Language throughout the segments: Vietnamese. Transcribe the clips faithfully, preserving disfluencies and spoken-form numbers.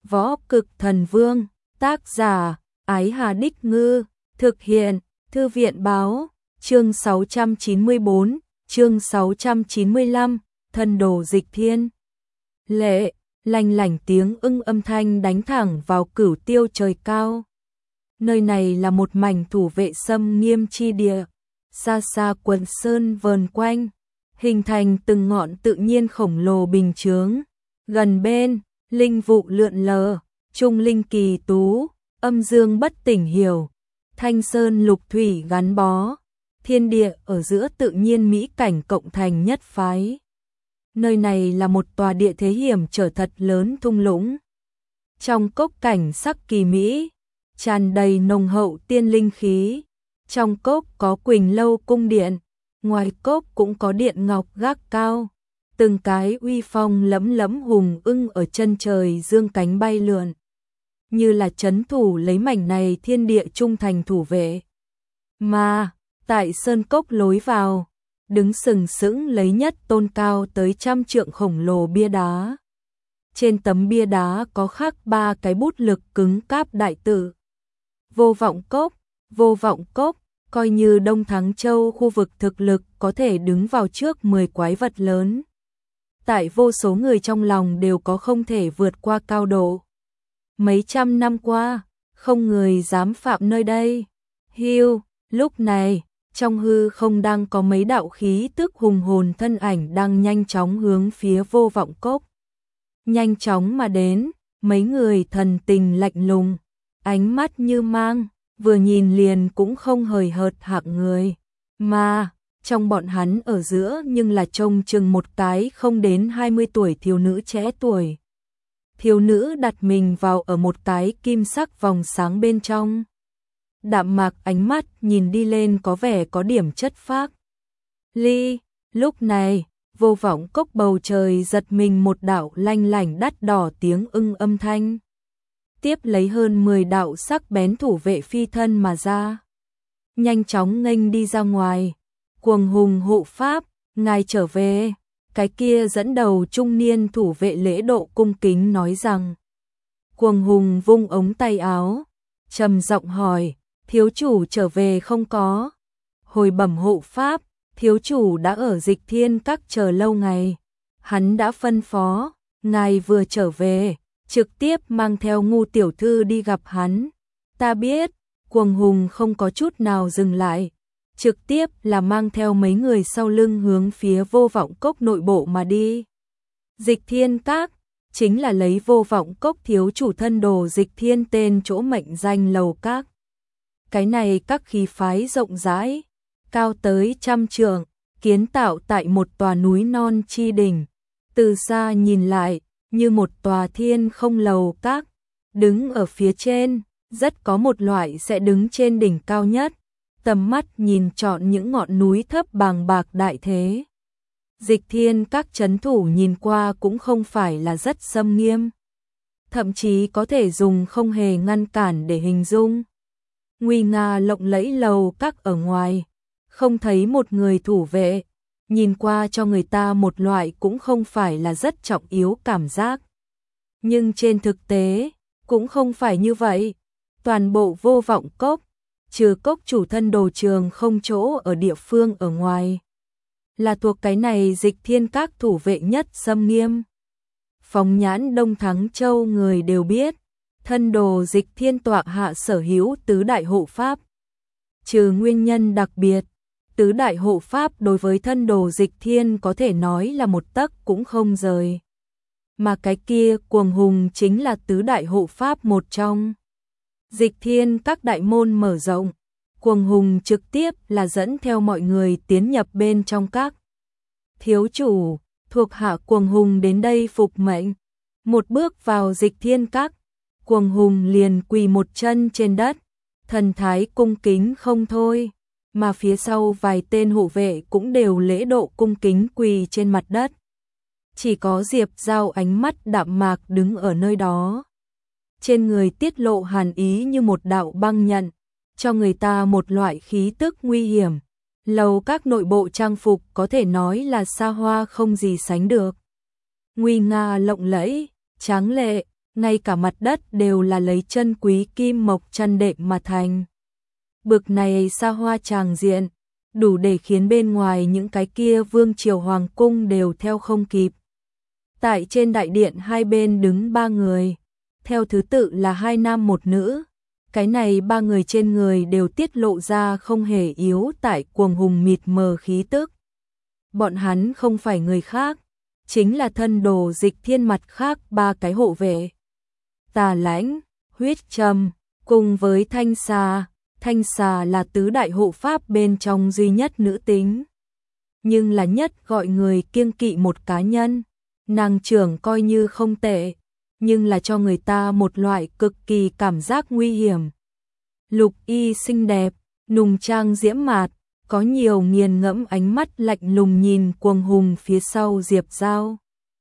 Võ Cực Thần Vương, tác giả, Ái Hà Đích Ngư, thực hiện, Thư viện Báo, chương sáu trăm chín mươi bốn, chương sáu trăm chín mươi lăm, Thân Đồ Dịch Thiên. Lệ, lanh lảnh tiếng ưng âm thanh đánh thẳng vào cửu tiêu trời cao. Nơi này là một mảnh thủ vệ xâm nghiêm chi địa, xa xa quần sơn vờn quanh, hình thành từng ngọn tự nhiên khổng lồ bình chướng. Gần bên, linh vụ lượn lờ, trung linh kỳ tú, âm dương bất tỉnh hiểu, thanh sơn lục thủy gắn bó, thiên địa ở giữa tự nhiên mỹ cảnh cộng thành nhất phái. Nơi này là một tòa địa thế hiểm trở thật lớn thung lũng. Trong cốc cảnh sắc kỳ mỹ, tràn đầy nồng hậu tiên linh khí. Trong cốc có Quỳnh Lâu cung điện, ngoài cốc cũng có điện ngọc gác cao. Từng cái uy phong lẫm lẫm hùng ưng ở chân trời dương cánh bay lượn, như là trấn thủ lấy mảnh này thiên địa trung thành thủ vệ. Mà, tại sơn cốc lối vào, đứng sừng sững lấy nhất tôn cao tới trăm trượng khổng lồ bia đá. Trên tấm bia đá có khắc ba cái bút lực cứng cáp đại tự. Vô vọng cốc, vô vọng cốc, coi như Đông Thắng Châu khu vực thực lực có thể đứng vào trước mười quái vật lớn. Tại vô số người trong lòng đều có không thể vượt qua cao độ. Mấy trăm năm qua, không người dám phạm nơi đây. Hiu, lúc này, trong hư không đang có mấy đạo khí tức hùng hồn thân ảnh đang nhanh chóng hướng phía vô vọng cốc. Nhanh chóng mà đến, mấy người thần tình lạnh lùng, ánh mắt như mang, vừa nhìn liền cũng không hời hợt hạng người. Mà, trong bọn hắn ở giữa nhưng là trông chừng một cái không đến hai mươi tuổi thiếu nữ trẻ tuổi. Thiếu nữ đặt mình vào ở một cái kim sắc vòng sáng bên trong. Đạm mạc ánh mắt nhìn đi lên có vẻ có điểm chất phác. Ly, lúc này, vô vọng cốc bầu trời giật mình một đạo lanh lảnh đắt đỏ tiếng ưng âm thanh. Tiếp lấy hơn mười đạo sắc bén thủ vệ phi thân mà ra. Nhanh chóng nghênh đi ra ngoài. Cuồng hùng hộ pháp, ngài trở về. Cái kia dẫn đầu trung niên thủ vệ lễ độ cung kính nói rằng. Cuồng hùng vung ống tay áo, trầm giọng hỏi, thiếu chủ trở về không có? Hồi bẩm hộ pháp, thiếu chủ đã ở Dịch Thiên Các chờ lâu ngày. Hắn đã phân phó, ngài vừa trở về, trực tiếp mang theo Ngu tiểu thư đi gặp hắn. Ta biết, cuồng hùng không có chút nào dừng lại. Trực tiếp là mang theo mấy người sau lưng hướng phía vô vọng cốc nội bộ mà đi. Dịch Thiên Các, chính là lấy vô vọng cốc thiếu chủ thân đồ Dịch Thiên tên chỗ mệnh danh lầu các. Cái này các khí phái rộng rãi, cao tới trăm trượng, kiến tạo tại một tòa núi non chi đỉnh. Từ xa nhìn lại, như một tòa thiên không lầu các, đứng ở phía trên, rất có một loại sẽ đứng trên đỉnh cao nhất. Tầm mắt nhìn trọn những ngọn núi thấp bàng bạc đại thế. Dịch Thiên Các trấn thủ nhìn qua cũng không phải là rất xâm nghiêm. Thậm chí có thể dùng không hề ngăn cản để hình dung. Nguy nga lộng lẫy lầu các ở ngoài, không thấy một người thủ vệ, nhìn qua cho người ta một loại cũng không phải là rất trọng yếu cảm giác. Nhưng trên thực tế, cũng không phải như vậy. Toàn bộ vô vọng cốc, trừ cốc chủ thân đồ trường không chỗ ở địa phương ở ngoài, là thuộc cái này Dịch Thiên Các thủ vệ nhất xâm nghiêm. Phóng nhãn Đông Thắng Châu người đều biết, thân đồ Dịch Thiên tọa hạ sở hữu tứ đại hộ pháp. Trừ nguyên nhân đặc biệt, tứ đại hộ pháp đối với thân đồ Dịch Thiên có thể nói là một tấc cũng không rời. Mà cái kia cuồng hùng chính là tứ đại hộ pháp một trong. Dịch Thiên Các đại môn mở rộng, cuồng hùng trực tiếp là dẫn theo mọi người tiến nhập bên trong các. Thiếu chủ, thuộc hạ cuồng hùng đến đây phục mệnh. Một bước vào Dịch Thiên Các, cuồng hùng liền quỳ một chân trên đất, thần thái cung kính không thôi, mà phía sau vài tên hộ vệ cũng đều lễ độ cung kính quỳ trên mặt đất. Chỉ có Diệp Giao ánh mắt đạm mạc đứng ở nơi đó. Trên người tiết lộ hàn ý như một đạo băng nhận, cho người ta một loại khí tức nguy hiểm. Lầu các nội bộ trang phục có thể nói là xa hoa không gì sánh được. Nguy nga lộng lẫy, tráng lệ, ngay cả mặt đất đều là lấy chân quý kim mộc chăn đệm mà thành. Bực này xa hoa tràng diện, đủ để khiến bên ngoài những cái kia vương triều hoàng cung đều theo không kịp. Tại trên đại điện hai bên đứng ba người, theo thứ tự là hai nam một nữ. Cái này ba người trên người đều tiết lộ ra không hề yếu tại cuồng hùng mịt mờ khí tức. Bọn hắn không phải người khác, chính là thân đồ Dịch Thiên mặt khác ba cái hộ vệ. Tà Lãnh, Huyết Trầm, cùng với Thanh Xà. Thanh Xà là tứ đại hộ pháp bên trong duy nhất nữ tính, nhưng là nhất gọi người kiêng kỵ một cá nhân. Nàng trưởng coi như không tệ, nhưng là cho người ta một loại cực kỳ cảm giác nguy hiểm. Lục y xinh đẹp, nùng trang diễm mạt, có nhiều nghiền ngẫm ánh mắt lạnh lùng nhìn cuồng hùng phía sau Diệp Giao.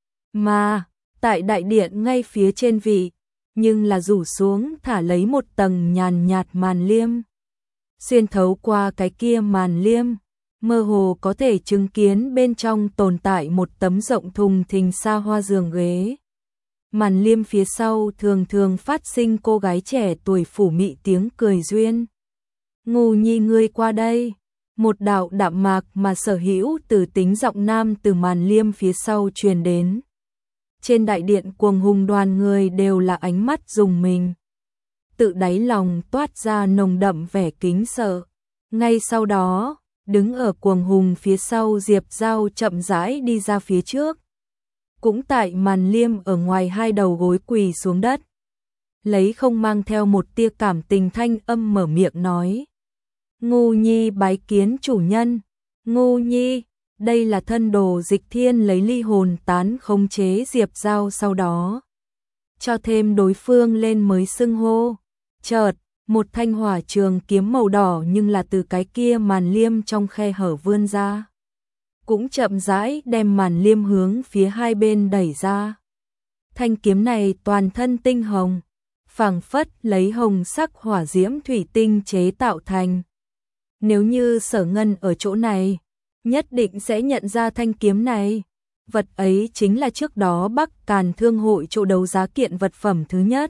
Mà, tại đại điện ngay phía trên vị, nhưng là rủ xuống thả lấy một tầng nhàn nhạt màn liêm. Xuyên thấu qua cái kia màn liêm, mơ hồ có thể chứng kiến bên trong tồn tại một tấm rộng thùng thình xa hoa giường ghế. Màn liêm phía sau thường thường phát sinh cô gái trẻ tuổi phủ mị tiếng cười duyên. Ngô Nhi ngươi qua đây. Một đạo đạm mạc mà sở hữu từ tính giọng nam từ màn liêm phía sau truyền đến. Trên đại điện cuồng hùng đoàn người đều là ánh mắt rùng mình. Tự đáy lòng toát ra nồng đậm vẻ kính sợ. Ngay sau đó, đứng ở cuồng hùng phía sau Diệp Giao chậm rãi đi ra phía trước. Cũng tại màn liêm ở ngoài hai đầu gối quỳ xuống đất. Lấy không mang theo một tia cảm tình thanh âm mở miệng nói. Ngô Nhi bái kiến chủ nhân. Ngô Nhi, đây là thân đồ Dịch Thiên lấy ly hồn tán khống chế Diệp Giao sau đó. Cho thêm đối phương lên mới xưng hô. Chợt, một thanh hỏa trường kiếm màu đỏ nhưng là từ cái kia màn liêm trong khe hở vươn ra. Cũng chậm rãi đem màn liêm hướng phía hai bên đẩy ra. Thanh kiếm này toàn thân tinh hồng, phảng phất lấy hồng sắc hỏa diễm thủy tinh chế tạo thành. Nếu như Sở Ngân ở chỗ này, nhất định sẽ nhận ra thanh kiếm này. Vật ấy chính là trước đó Bắc Càn Thương hội chỗ đấu giá kiện vật phẩm thứ nhất.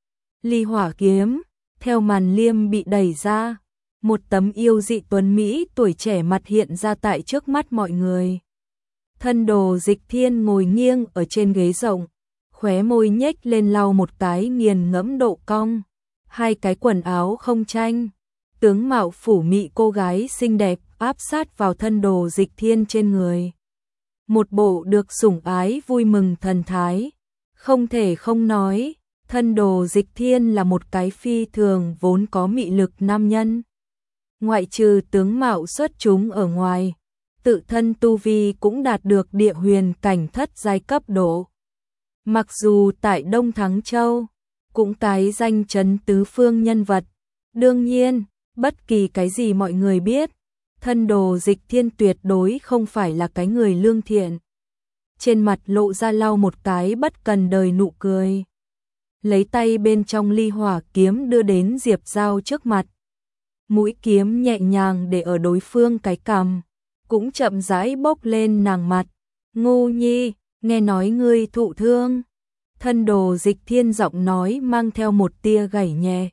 Ly hỏa kiếm, theo màn liêm bị đẩy ra, một tấm yêu dị tuấn Mỹ tuổi trẻ mặt hiện ra tại trước mắt mọi người. Thân đồ Dịch Thiên ngồi nghiêng ở trên ghế rộng, khóe môi nhếch lên lau một cái nghiền ngẫm độ cong, hai cái quần áo không tranh. Tướng mạo phủ mị cô gái xinh đẹp áp sát vào thân đồ Dịch Thiên trên người. Một bộ được sủng ái vui mừng thần thái. Không thể không nói, thân đồ Dịch Thiên là một cái phi thường vốn có mị lực nam nhân. Ngoại trừ tướng mạo xuất chúng ở ngoài, tự thân tu vi cũng đạt được địa huyền cảnh thất giai cấp độ. Mặc dù tại Đông Thắng Châu, cũng cái danh chấn tứ phương nhân vật. Đương nhiên, bất kỳ cái gì mọi người biết, thân đồ Dịch Thiên tuyệt đối không phải là cái người lương thiện. Trên mặt lộ ra lau một cái bất cần đời nụ cười. Lấy tay bên trong ly hỏa kiếm đưa đến Diệp Giao trước mặt. Mũi kiếm nhẹ nhàng để ở đối phương cái cằm, cũng chậm rãi bốc lên nàng mặt. Ngô Nhi, nghe nói ngươi thụ thương. Thân đồ Dịch Thiên giọng nói mang theo một tia gảy nhẹ.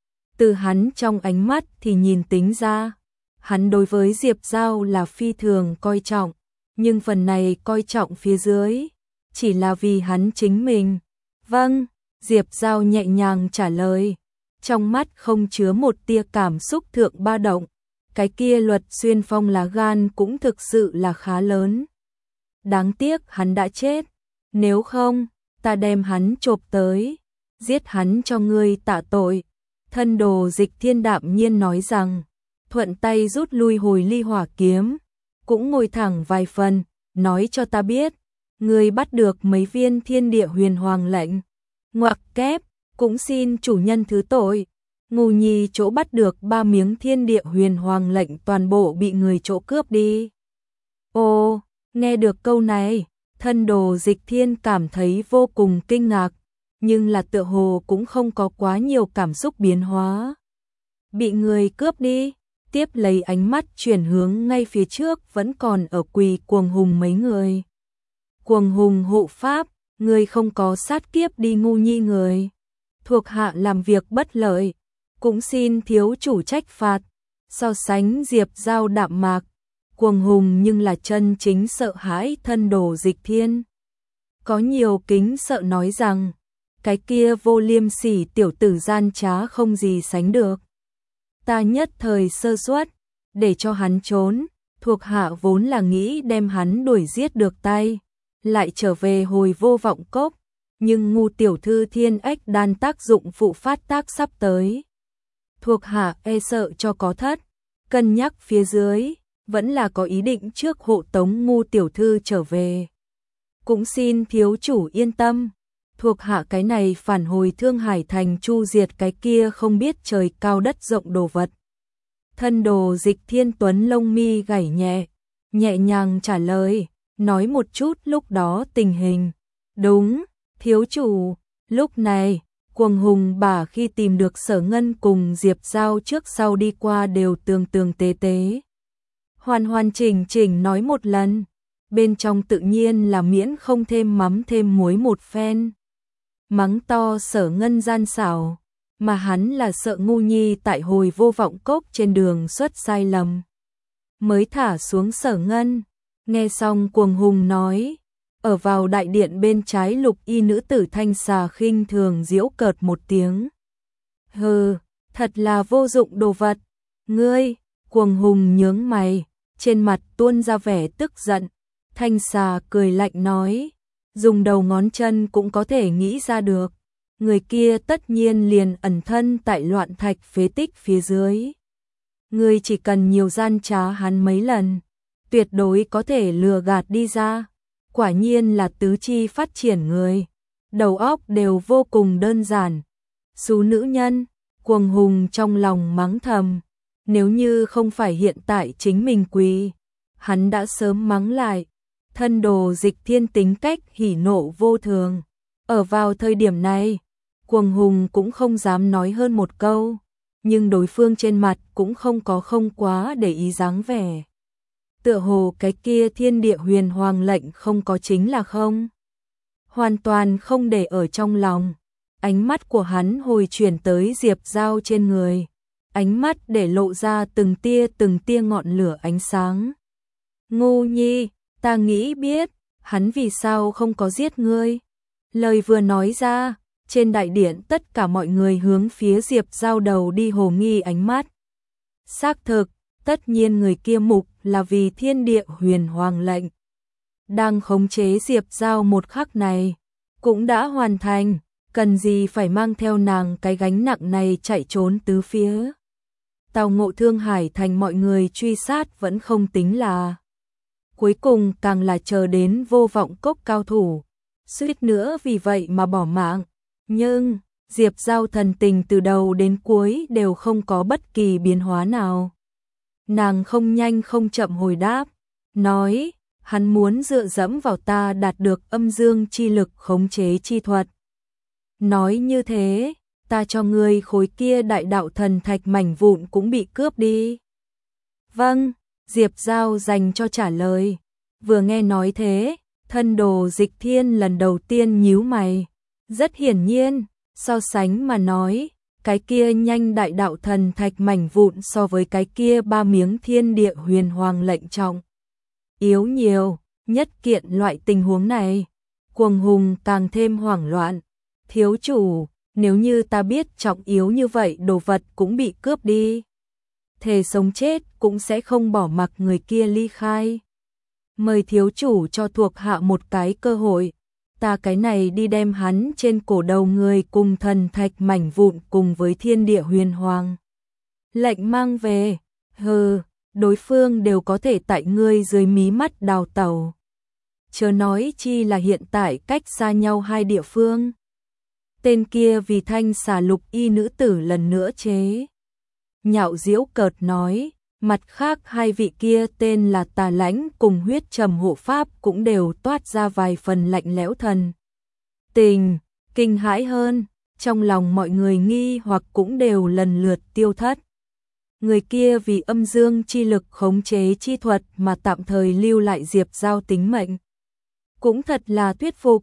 Từ hắn trong ánh mắt thì nhìn tính ra, hắn đối với Diệp Giao là phi thường coi trọng, nhưng phần này coi trọng phía dưới, chỉ là vì hắn chính mình. Vâng, Diệp Giao nhẹ nhàng trả lời, trong mắt không chứa một tia cảm xúc thượng ba động, cái kia Luật Xuyên Phong lá gan cũng thực sự là khá lớn. Đáng tiếc hắn đã chết, nếu không, ta đem hắn chộp tới, giết hắn cho ngươi tạ tội. Thân đồ Dịch Thiên đạm nhiên nói rằng, thuận tay rút lui hồi ly hỏa kiếm, cũng ngồi thẳng vài phần, nói cho ta biết, ngươi bắt được mấy viên thiên địa huyền hoàng lệnh. Ngoặc kép, cũng xin chủ nhân thứ tội. Ngô Nhi chỗ bắt được ba miếng thiên địa huyền hoàng lệnh toàn bộ bị người chỗ cướp đi. Ồ, nghe được câu này, thân đồ Dịch Thiên cảm thấy vô cùng kinh ngạc, nhưng là tựa hồ cũng không có quá nhiều cảm xúc biến hóa. Bị người cướp đi, tiếp lấy ánh mắt chuyển hướng ngay phía trước vẫn còn ở quỳ cuồng hùng mấy người. Cuồng hùng hộ pháp, Ngươi không có sát kiếp đi ngu nhi người. Thuộc hạ làm việc bất lợi, cũng xin thiếu chủ trách phạt. So sánh Diệp Giao đạm mạc, cuồng hùng nhưng là chân chính sợ hãi thân Đồ Dịch Thiên. Có nhiều kính sợ nói rằng, cái kia vô liêm sỉ tiểu tử gian trá không gì sánh được. Ta nhất thời sơ suất, để cho hắn trốn, thuộc hạ vốn là nghĩ đem hắn đuổi giết được tay, lại trở về hồi Vô Vọng Cốc, nhưng ngu tiểu thư thiên ếch đan tác dụng phụ phát tác sắp tới. Thuộc hạ e sợ cho có thất, cân nhắc phía dưới, vẫn là có ý định trước hộ tống ngu tiểu thư trở về. Cũng xin thiếu chủ yên tâm, thuộc hạ cái này phản hồi Thương Hải Thành chu diệt cái kia không biết trời cao đất rộng đồ vật. Thân Đồ Dịch Thiên Tuấn lông mi gảy nhẹ, nhẹ nhàng trả lời, nói một chút lúc đó tình hình. Đúng, thiếu chủ, lúc này, cuồng hùng bả khi tìm được Sở Ngân cùng Diệp Giao trước sau đi qua đều tường tường tế tế. Hoàn hoàn chỉnh chỉnh nói một lần, bên trong tự nhiên là miễn không thêm mắm thêm muối một phen. Mắng to Sở Ngân gian xảo, mà hắn là sợ ngu nhi tại hồi Vô Vọng Cốc trên đường xuất sai lầm. Mới thả xuống Sở Ngân, nghe xong cuồng hùng nói, ở vào đại điện bên trái lục y nữ tử Thanh Xà khinh thường giễu cợt một tiếng. Hừ, thật là vô dụng đồ vật, ngươi, cuồng hùng nhướng mày, trên mặt tuôn ra vẻ tức giận. Thanh Xà cười lạnh nói, dùng đầu ngón chân cũng có thể nghĩ ra được. Người kia tất nhiên liền ẩn thân tại loạn thạch phế tích phía dưới. Ngươi chỉ cần nhiều gian trá hắn mấy lần, tuyệt đối có thể lừa gạt đi ra. Quả nhiên là tứ chi phát triển người, đầu óc đều vô cùng đơn giản. Xú nữ nhân, cuồng hùng trong lòng mắng thầm, nếu như không phải hiện tại chính mình quỳ, hắn đã sớm mắng lại. Thân Đồ Dịch Thiên tính cách hỉ nộ vô thường, ở vào thời điểm này, cuồng hùng cũng không dám nói hơn một câu, nhưng đối phương trên mặt cũng không có không quá để ý dáng vẻ. Tựa hồ cái kia thiên địa huyền hoàng lệnh không có chính là không. Hoàn toàn không để ở trong lòng, ánh mắt của hắn hồi chuyển tới Diệp Giao trên người, ánh mắt để lộ ra từng tia từng tia ngọn lửa ánh sáng. Ngu nhi, ta nghĩ biết, hắn vì sao không có giết ngươi. Lời vừa nói ra, trên đại điện tất cả mọi người hướng phía Diệp Giao đầu đi hồ nghi ánh mắt. Xác thực, tất nhiên người kia mục là vì thiên địa huyền hoàng lệnh. Đang khống chế Diệp Giao một khắc này, cũng đã hoàn thành, cần gì phải mang theo nàng cái gánh nặng này chạy trốn tứ phía. Tào Ngộ Thương Hải Thành mọi người truy sát vẫn không tính là. Cuối cùng càng là chờ đến Vô Vọng Cốc cao thủ, suýt nữa vì vậy mà bỏ mạng. Nhưng, Diệp Giao thần tình từ đầu đến cuối đều không có bất kỳ biến hóa nào. Nàng không nhanh không chậm hồi đáp, nói, hắn muốn dựa dẫm vào ta đạt được âm dương chi lực khống chế chi thuật. Nói như thế, ta cho ngươi khối kia đại đạo thần thạch mảnh vụn cũng bị cướp đi. Vâng, Diệp Giao dành cho trả lời. Vừa nghe nói thế, thân Đồ Dịch Thiên lần đầu tiên nhíu mày. Rất hiển nhiên, so sánh mà nói, cái kia nhanh đại đạo thần thạch mảnh vụn so với cái kia ba miếng thiên địa huyền hoàng lệnh trọng. Yếu nhiều, nhất kiện loại tình huống này, cuồng hùng càng thêm hoảng loạn. Thiếu chủ, nếu như ta biết trọng yếu như vậy đồ vật cũng bị cướp đi, thề sống chết cũng sẽ không bỏ mặc người kia ly khai. Mời thiếu chủ cho thuộc hạ một cái cơ hội, ta cái này đi đem hắn trên cổ đầu người cùng thần thạch mảnh vụn cùng với thiên địa huyền hoàng lệnh mang về. Hừ, đối phương đều có thể tại ngươi dưới mí mắt đào tẩu, chớ nói chi là hiện tại cách xa nhau hai địa phương. Tên kia vì Thanh Xà lục y nữ tử lần nữa chế nhạo giễu cợt nói, mặt khác hai vị kia tên là Tà Lãnh cùng Huyết Trầm hộ pháp cũng đều toát ra vài phần lạnh lẽo thần tình, kinh hãi hơn, trong lòng mọi người nghi hoặc cũng đều lần lượt tiêu thất. Người kia vì âm dương chi lực khống chế chi thuật mà tạm thời lưu lại Diệp Giao tính mệnh, cũng thật là thuyết phục.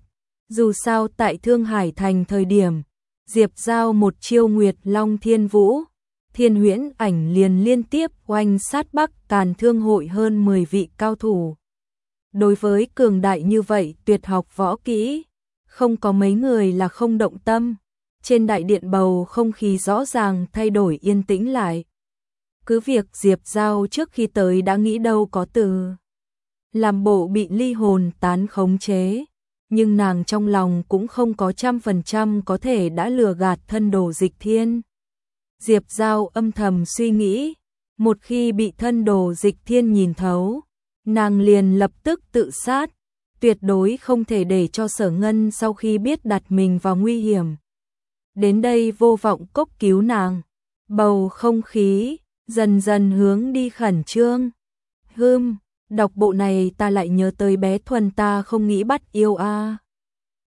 Dù sao tại Thương Hải Thành thời điểm, Diệp Giao một chiêu Nguyệt Long Thiên Vũ, Thiên Huyễn Ảnh liền liên tiếp oanh sát Bắc Càn Thương hội hơn mười vị cao thủ. Đối với cường đại như vậy tuyệt học võ kỹ, không có mấy người là không động tâm. Trên đại điện bầu không khí rõ ràng thay đổi yên tĩnh lại. Cứ việc Diệp Giao trước khi tới đã nghĩ đâu có từ làm bộ bị ly hồn tán khống chế, nhưng nàng trong lòng cũng không có trăm phần trăm có thể đã lừa gạt thân đồ Dịch Thiên. Diệp Giao âm thầm suy nghĩ, một khi bị thân đồ Dịch Thiên nhìn thấu, nàng liền lập tức tự sát, tuyệt đối không thể để cho Sở Ngân sau khi biết đặt mình vào nguy hiểm. Đến đây vô vọng cốc cứu nàng, bầu không khí dần dần hướng đi khẩn trương. Hừm, đọc bộ này ta lại nhớ tới bé Thuần ta không nghĩ bắt yêu a. À.